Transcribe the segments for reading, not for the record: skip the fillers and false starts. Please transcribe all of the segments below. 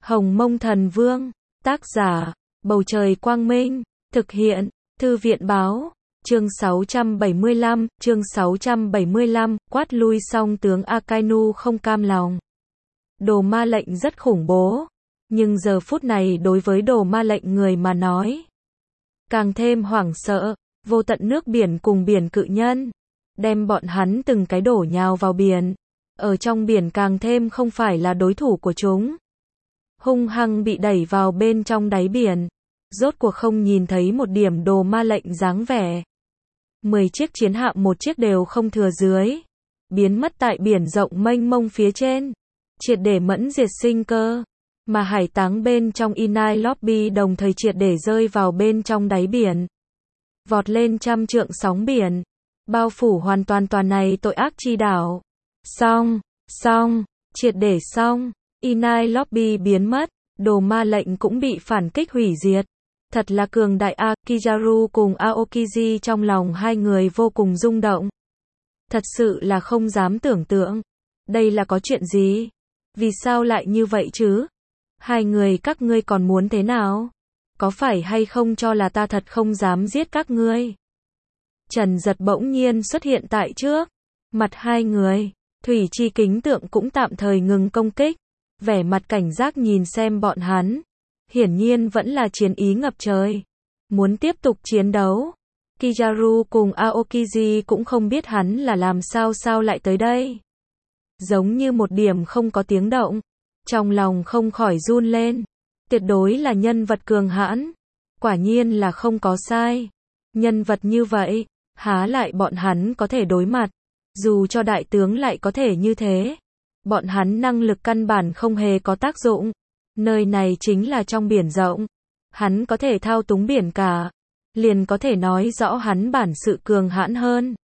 Hồng Mông Thần Vương, tác giả, Bầu Trời Quang Minh, thực hiện, Thư viện Báo, chương 675, quát lui xong tướng Akainu không cam lòng. Đồ ma lệnh rất khủng bố, nhưng giờ phút này đối với đồ ma lệnh người mà nói, càng thêm hoảng sợ, vô tận nước biển cùng biển cự nhân, đem bọn hắn từng cái đổ nhào vào biển, ở trong biển càng thêm không phải là đối thủ của chúng. Hung hăng bị đẩy vào bên trong đáy biển, rốt cuộc không nhìn thấy một điểm đồ ma lệnh dáng vẻ. 10 chiếc chiến hạm một chiếc đều không thừa dưới, biến mất tại biển rộng mênh mông phía trên, triệt để mẫn diệt sinh cơ, mà hải táng bên trong Inai Lobby đồng thời triệt để rơi vào bên trong đáy biển, vọt lên trăm trượng sóng biển, bao phủ hoàn toàn tòa này tội ác chi đảo. Xong, triệt để xong, Inai Lobby biến mất, đồ ma lệnh cũng bị phản kích hủy diệt. Thật là cường đại a. Kizaru cùng Aokiji trong lòng hai người vô cùng rung động. Thật sự là không dám tưởng tượng. Đây là có chuyện gì? Vì sao lại như vậy chứ? Hai người các ngươi còn muốn thế nào? Có phải hay không cho là ta thật không dám giết các ngươi? Trần Giật bỗng nhiên xuất hiện tại trước mặt hai người. Thủy Chi kính tượng cũng tạm thời ngừng công kích, vẻ mặt cảnh giác nhìn xem bọn hắn. Hiển nhiên vẫn là chiến ý ngập trời, muốn tiếp tục chiến đấu. Kizaru cùng Aokiji cũng không biết hắn là làm sao lại tới đây. Giống như một điểm không có tiếng động, trong lòng không khỏi run lên. Tuyệt đối là nhân vật cường hãn, quả nhiên là không có sai. Nhân vật như vậy, há lại bọn hắn có thể đối mặt, dù cho đại tướng lại có thể như thế. Bọn hắn năng lực căn bản không hề có tác dụng. Nơi này chính là trong biển rộng, hắn có thể thao túng biển cả, liền có thể nói rõ hắn bản sự cường hãn hơn.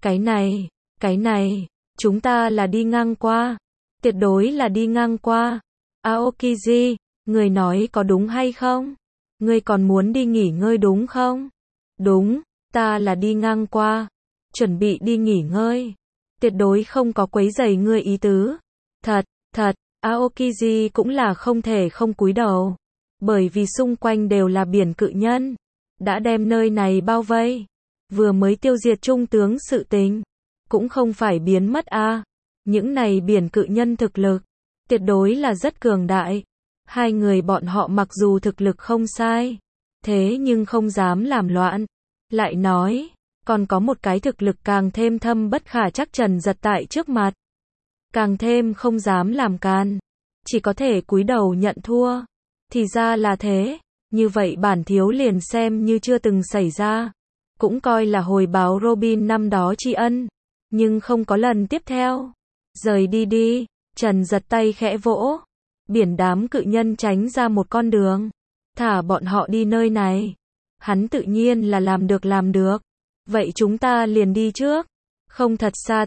Cái này, chúng ta là đi ngang qua, tuyệt đối là đi ngang qua. Aokiji, người nói có đúng hay không? Ngươi còn muốn đi nghỉ ngơi đúng không? Đúng, ta là đi ngang qua, chuẩn bị đi nghỉ ngơi, tuyệt đối không có quấy rầy ngươi ý tứ. Thật. Aokiji cũng là không thể không cúi đầu, bởi vì xung quanh đều là biển cự nhân, đã đem nơi này bao vây, vừa mới tiêu diệt trung tướng sự tình, cũng không phải biến mất a. Những này biển cự nhân thực lực, tuyệt đối là rất cường đại. Hai người bọn họ mặc dù thực lực không sai, thế nhưng không dám làm loạn. Lại nói, còn có một cái thực lực càng thêm thâm bất khả chắc Trần Giật tại trước mặt, càng thêm không dám làm can, chỉ có thể cúi đầu nhận thua. Thì ra là thế, như vậy bản thiếu liền xem như chưa từng xảy ra, cũng coi là hồi báo Robin năm đó tri ân, nhưng không có lần tiếp theo. Rời đi đi, Trần Giật tay khẽ vỗ, biển đám cự nhân tránh ra một con đường, thả bọn họ đi nơi này. Hắn tự nhiên là làm được. Vậy chúng ta liền đi trước, không thật xa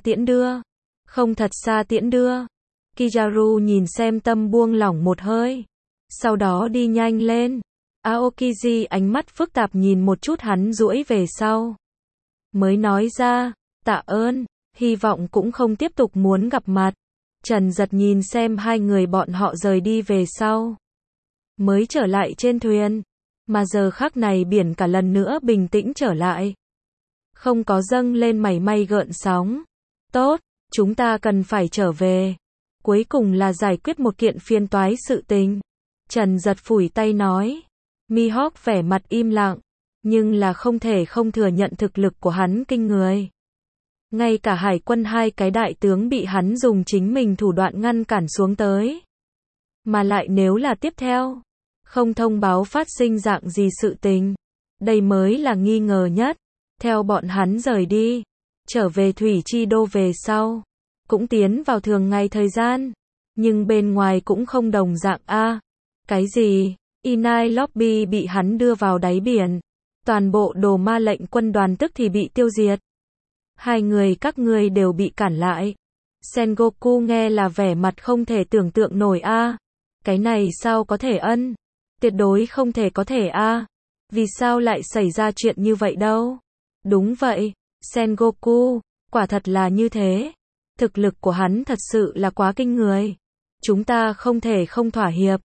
tiễn đưa. Kizaru nhìn xem tâm buông lỏng một hơi, sau đó đi nhanh lên. Aokiji ánh mắt phức tạp nhìn một chút hắn duỗi về sau, mới nói ra, tạ ơn, hy vọng cũng không tiếp tục muốn gặp mặt. Trần Giật nhìn xem hai người bọn họ rời đi về sau, mới trở lại trên thuyền, mà giờ khắc này biển cả lần nữa bình tĩnh trở lại, không có dâng lên mảy may gợn sóng. Tốt, chúng ta cần phải trở về, cuối cùng là giải quyết một kiện phiền toái sự tình. Trần Giật phủi tay nói. Mihawk vẻ mặt im lặng, nhưng là không thể không thừa nhận thực lực của hắn kinh người. Ngay cả hải quân hai cái đại tướng bị hắn dùng chính mình thủ đoạn ngăn cản xuống tới. Mà lại nếu là tiếp theo, không thông báo phát sinh dạng gì sự tình, đây mới là nghi ngờ nhất. Theo bọn hắn rời đi, trở về Thủy Chi Đô về sau, cũng tiến vào thường ngày thời gian, nhưng bên ngoài cũng không đồng dạng a. Cái gì? Inai Lobby bị hắn đưa vào đáy biển, toàn bộ đồ ma lệnh quân đoàn tức thì bị tiêu diệt. Hai người các ngươi đều bị cản lại. Sengoku nghe là vẻ mặt không thể tưởng tượng nổi a. Cái này sao có thể ân? Tuyệt đối không thể có thể a. Vì sao lại xảy ra chuyện như vậy đâu? Đúng vậy, Sengoku, quả thật là như thế. Thực lực của hắn thật sự là quá kinh người. Chúng ta không thể không thỏa hiệp,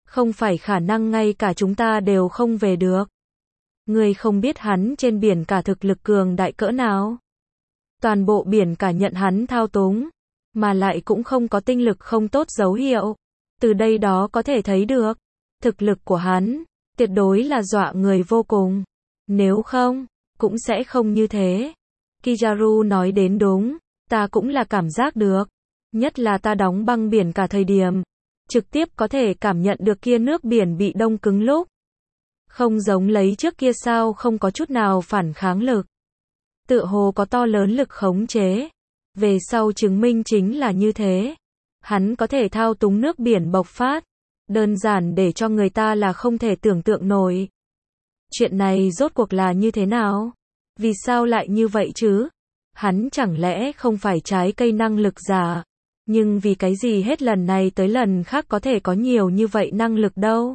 Không phải khả năng ngay cả chúng ta đều không về được. Ngươi không biết hắn trên biển cả thực lực cường đại cỡ nào. Toàn bộ biển cả nhận hắn thao túng, mà lại cũng không có tinh lực không tốt dấu hiệu. Từ đây đó có thể thấy được, thực lực của hắn, tuyệt đối là dọa người vô cùng. Nếu không, cũng sẽ không như thế. Kizaru nói đến đúng, ta cũng là cảm giác được. Nhất là ta đóng băng biển cả thời điểm, trực tiếp có thể cảm nhận được kia nước biển bị đông cứng lúc. Không giống lấy trước kia sao không có chút nào phản kháng lực. Tựa hồ có to lớn lực khống chế. Về sau chứng minh chính là như thế. Hắn có thể thao túng nước biển bộc phát. Đơn giản để cho người ta là không thể tưởng tượng nổi. Chuyện này rốt cuộc là như thế nào? Vì sao lại như vậy chứ? Hắn chẳng lẽ không phải trái cây năng lực giả? Nhưng vì cái gì hết lần này tới lần khác có thể có nhiều như vậy năng lực đâu?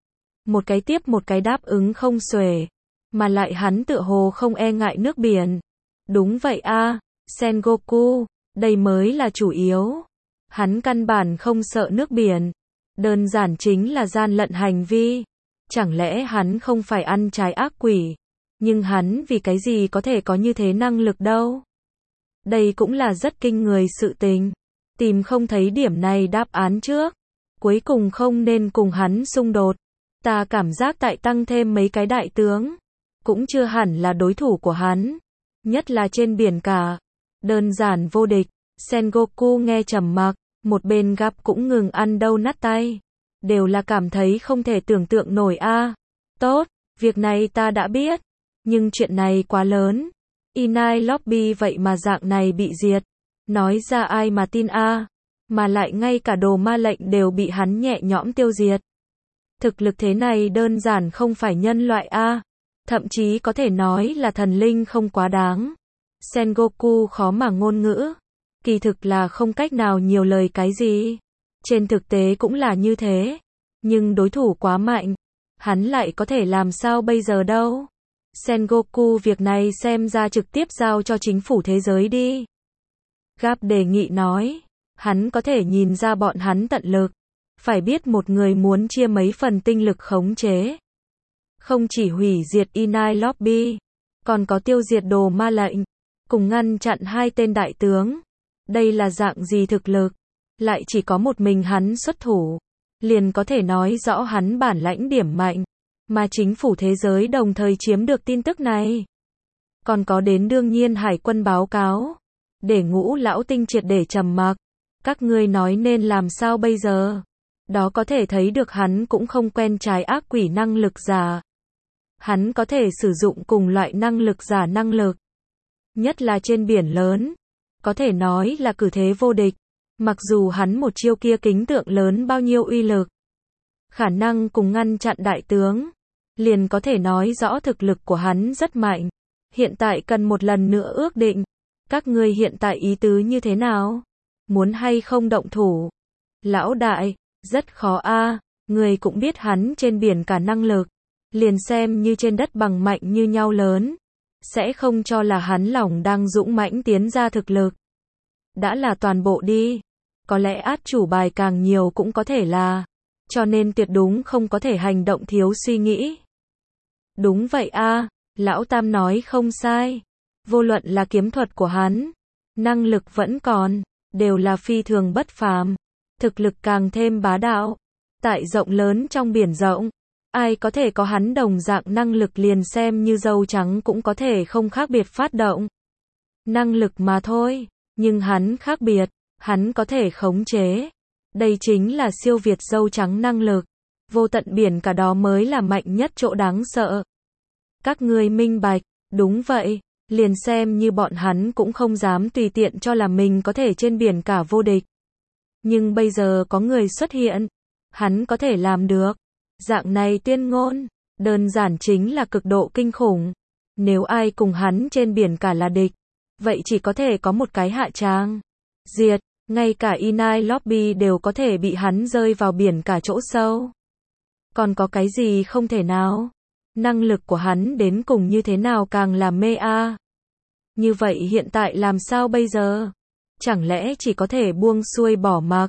Một cái tiếp một cái đáp ứng không xuể. Mà lại hắn tựa hồ không e ngại nước biển. Đúng vậy a, Sengoku, đây mới là chủ yếu. Hắn căn bản không sợ nước biển. Đơn giản chính là gian lận hành vi. Chẳng lẽ hắn không phải ăn trái ác quỷ? Nhưng hắn vì cái gì có thể có như thế năng lực đâu? Đây cũng là rất kinh người sự tình. Tìm không thấy điểm này đáp án trước. Cuối cùng không nên cùng hắn xung đột. Ta cảm giác tại tăng thêm mấy cái đại tướng. Cũng chưa hẳn là đối thủ của hắn. Nhất là trên biển cả. Đơn giản vô địch. Sengoku nghe trầm mặc. Một bên Gap cũng ngừng ăn đâu nát tay. Đều là cảm thấy không thể tưởng tượng nổi a. Tốt, việc này ta đã biết. Nhưng chuyện này quá lớn. Inai Lobby vậy mà dạng này bị diệt. Nói ra ai mà tin a. Mà lại ngay cả đồ ma lệnh đều bị hắn nhẹ nhõm tiêu diệt. Thực lực thế này đơn giản không phải nhân loại a. Thậm chí có thể nói là thần linh không quá đáng. Sengoku khó mà ngôn ngữ. Kỳ thực là không cách nào nhiều lời cái gì. Trên thực tế cũng là như thế. Nhưng đối thủ quá mạnh. Hắn lại có thể làm sao bây giờ đâu. Sengoku việc này xem ra trực tiếp giao cho chính phủ thế giới đi. Gap đề nghị nói. Hắn có thể nhìn ra bọn hắn tận lực. Phải biết một người muốn chia mấy phần tinh lực khống chế. Không chỉ hủy diệt Inai Lobby. Còn có tiêu diệt đồ ma lệnh. Cùng ngăn chặn hai tên đại tướng. Đây là dạng gì thực lực? Lại chỉ có một mình hắn xuất thủ. Liền có thể nói rõ hắn bản lãnh điểm mạnh. Mà chính phủ thế giới đồng thời chiếm được tin tức này. Còn có đến đương nhiên hải quân báo cáo. Để Ngũ lão tinh triệt để trầm mặc. Các ngươi nói nên làm sao bây giờ? Đó có thể thấy được hắn cũng không quen trái ác quỷ năng lực giả. Hắn có thể sử dụng cùng loại năng lực giả năng lực. Nhất là trên biển lớn. Có thể nói là cử thế vô địch. Mặc dù hắn một chiêu kia kính tượng lớn bao nhiêu uy lực. Khả năng cùng ngăn chặn đại tướng. Liền có thể nói rõ thực lực của hắn rất mạnh. Hiện tại cần một lần nữa ước định. Các ngươi hiện tại ý tứ như thế nào? Muốn hay không động thủ? Lão đại, rất khó a. Người cũng biết hắn trên biển cả năng lực. Liền xem như trên đất bằng mạnh như nhau lớn. Sẽ không cho là hắn lòng đang dũng mãnh tiến ra thực lực. Đã là toàn bộ đi. Có lẽ át chủ bài càng nhiều cũng có thể là. Cho nên tuyệt đúng không có thể hành động thiếu suy nghĩ. Đúng vậy a, Lão Tam nói không sai. Vô luận là kiếm thuật của hắn, năng lực vẫn còn, đều là phi thường bất phàm. Thực lực càng thêm bá đạo. Tại rộng lớn trong biển rộng, ai có thể có hắn đồng dạng năng lực liền xem như dâu trắng cũng có thể không khác biệt phát động. Năng lực mà thôi, nhưng hắn khác biệt, hắn có thể khống chế. Đây chính là siêu việt dâu trắng năng lực. Vô tận biển cả đó mới là mạnh nhất chỗ đáng sợ. Các ngươi minh bạch, đúng vậy, liền xem như bọn hắn cũng không dám tùy tiện cho là mình có thể trên biển cả vô địch. Nhưng bây giờ có người xuất hiện, hắn có thể làm được. Dạng này tuyên ngôn, đơn giản chính là cực độ kinh khủng. Nếu ai cùng hắn trên biển cả là địch, vậy chỉ có thể có một cái hạ tràng. Diệt, ngay cả Inai Lobby đều có thể bị hắn rơi vào biển cả chỗ sâu. Còn có cái gì không thể nào? Năng lực của hắn đến cùng như thế nào càng là mê a. Như vậy hiện tại làm sao bây giờ? Chẳng lẽ chỉ có thể buông xuôi bỏ mặc?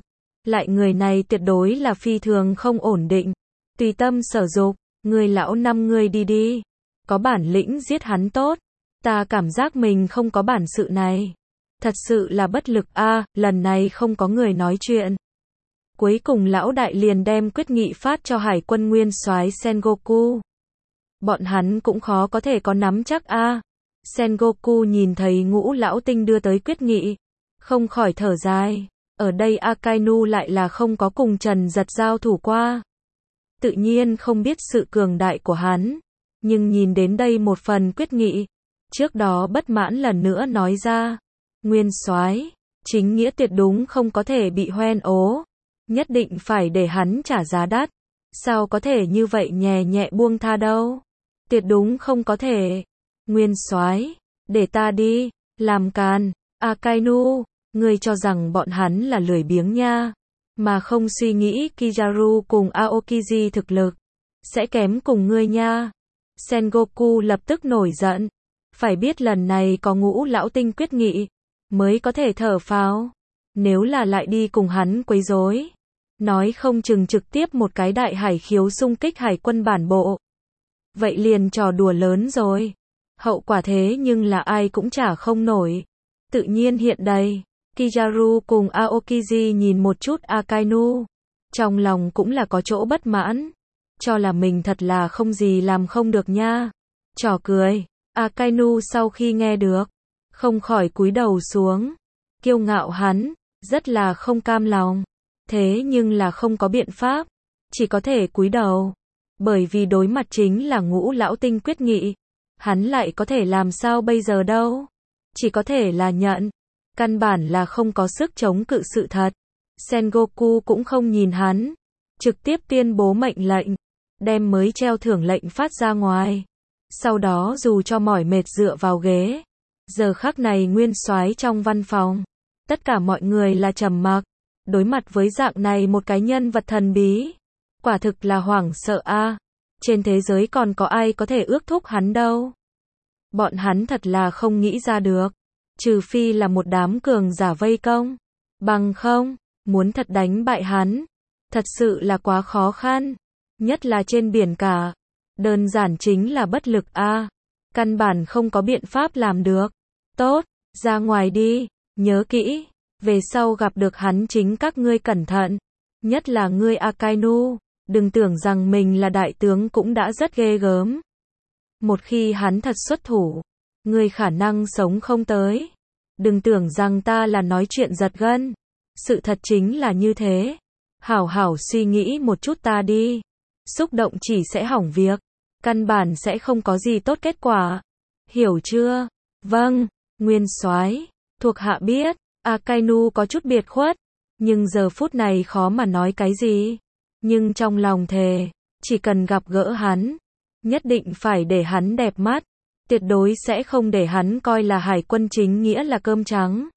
Lại người này tuyệt đối là phi thường không ổn định. Tùy tâm sở dục, người lão năm người đi đi. Có bản lĩnh giết hắn tốt. Ta cảm giác mình không có bản sự này. Thật sự là bất lực a, lần này không có người nói chuyện. Cuối cùng lão đại liền đem quyết nghị phát cho hải quân nguyên soái Sengoku. Bọn hắn cũng khó có thể có nắm chắc a. Sengoku nhìn thấy Ngũ lão tinh đưa tới quyết nghị, không khỏi thở dài. Ở đây Akainu lại là không có cùng Trần Giật giao thủ qua. Tự nhiên không biết sự cường đại của hắn. Nhưng nhìn đến đây một phần quyết nghị, trước đó bất mãn lần nữa nói ra. Nguyên soái, chính nghĩa tuyệt đúng không có thể bị hoen ố. Nhất định phải để hắn trả giá đắt. Sao có thể như vậy nhẹ nhẹ buông tha đâu. Tuyệt đúng không có thể. Nguyên soái, để ta đi, làm càn. Akainu, ngươi cho rằng bọn hắn là lười biếng nha, mà không suy nghĩ Kizaru cùng Aokiji thực lực sẽ kém cùng ngươi nha. Sengoku lập tức nổi giận. Phải biết lần này có Ngũ lão tinh quyết nghị mới có thể thở phào. Nếu là lại đi cùng hắn quấy rối, nói không chừng trực tiếp một cái đại hải khiếu xung kích hải quân bản bộ. Vậy liền trò đùa lớn rồi. Hậu quả thế nhưng là ai cũng trả không nổi. Tự nhiên hiện đây, Kizaru cùng Aokiji nhìn một chút Akainu. Trong lòng cũng là có chỗ bất mãn. Cho là mình thật là không gì làm không được nha. Trò cười. Akainu sau khi nghe được, không khỏi cúi đầu xuống. Kiêu ngạo hắn, rất là không cam lòng. Thế nhưng là không có biện pháp. Chỉ có thể cúi đầu. Bởi vì đối mặt chính là Ngũ lão tinh quyết nghị. Hắn lại có thể làm sao bây giờ đâu. Chỉ có thể là nhận. Căn bản là không có sức chống cự sự thật. Sengoku cũng không nhìn hắn. Trực tiếp tuyên bố mệnh lệnh. Đem mới treo thưởng lệnh phát ra ngoài. Sau đó dù cho mỏi mệt dựa vào ghế. Giờ khắc này nguyên soái trong văn phòng. Tất cả mọi người là trầm mặc. Đối mặt với dạng này một cái nhân vật thần bí. Quả thực là hoảng sợ a. Trên thế giới còn có ai có thể ước thúc hắn đâu. Bọn hắn thật là không nghĩ ra được. Trừ phi là một đám cường giả vây công. Bằng không, muốn thật đánh bại hắn. Thật sự là quá khó khăn. Nhất là trên biển cả. Đơn giản chính là bất lực a. Căn bản không có biện pháp làm được. Tốt, ra ngoài đi. Nhớ kỹ. Về sau gặp được hắn chính các ngươi cẩn thận. Nhất là ngươi Akainu. Đừng tưởng rằng mình là đại tướng cũng đã rất ghê gớm. Một khi hắn thật xuất thủ, ngươi khả năng sống không tới. Đừng tưởng rằng ta là nói chuyện giật gân. Sự thật chính là như thế. Hảo hảo suy nghĩ một chút ta đi. Xúc động chỉ sẽ hỏng việc. Căn bản sẽ không có gì tốt kết quả. Hiểu chưa? Vâng, nguyên soái. Thuộc hạ biết. Akainu có chút biệt khuất. Nhưng giờ phút này khó mà nói cái gì. Nhưng trong lòng thề, chỉ cần gặp gỡ hắn, nhất định phải để hắn đẹp mắt. Tuyệt đối sẽ không để hắn coi là hải quân chính nghĩa là cơm trắng.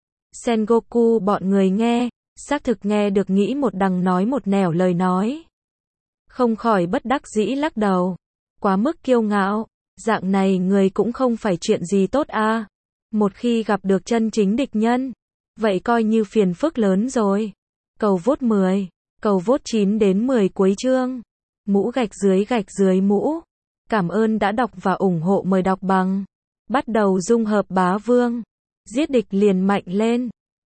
Sengoku bọn người nghe, xác thực nghe được nghĩ một đằng nói một nẻo lời nói. Không khỏi bất đắc dĩ lắc đầu. Quá mức kiêu ngạo, dạng này người cũng không phải chuyện gì tốt a. Một khi gặp được chân chính địch nhân, vậy coi như phiền phức lớn rồi. Cầu vote 10, cầu vote 9 đến 10 cuối chương. Mũ gạch dưới mũ. Cảm ơn đã đọc và ủng hộ, mời đọc bằng. Bắt đầu dung hợp bá vương. Giết địch liền mạnh lên.